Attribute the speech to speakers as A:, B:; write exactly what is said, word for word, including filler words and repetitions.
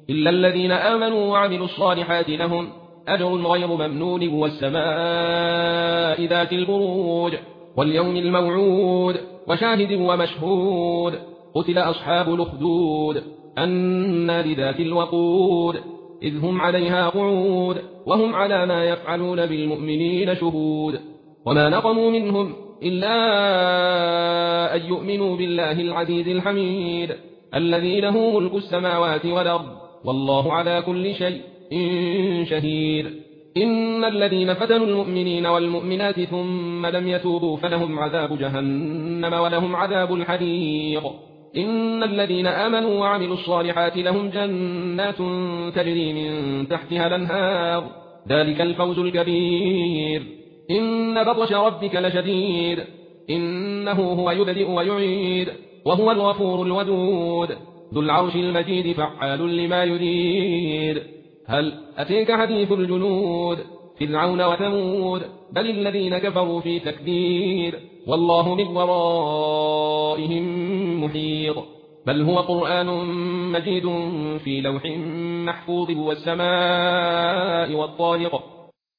A: إلا الذين آمنوا وعملوا الصالحات لهم أجر غير ممنون والسماء ذات البروج واليوم الموعود وشاهد ومشهود قتل أصحاب الأخدود النار ذات الوقود إذ هم عليها قعود وهم على ما يفعلون بالمؤمنين شهود وما نقموا منهم إلا أن يؤمنوا بالله العزيز الحميد الذي له ملك السماوات والأرض والله على كل شيء شهيد إن الذين فتنوا المؤمنين والمؤمنات ثم لم يتوبوا فلهم عذاب جهنم ولهم عذاب الحريق إن الذين آمنوا وعملوا الصالحات لهم جنات تجري من تحتها الأنهار ذلك الفوز الكبير إن بطش ربك لشديد إنه هو يبدئ ويعيد وهو الغفور الودود ذو العرش المجيد فعال لما يريد هل أتيك حديث الجنود فرعون وثمود بل الذين كفروا في تكبير والله من ورائهم محيط بل هو قرآن مجيد في لوح محفوظ والسماء والطارق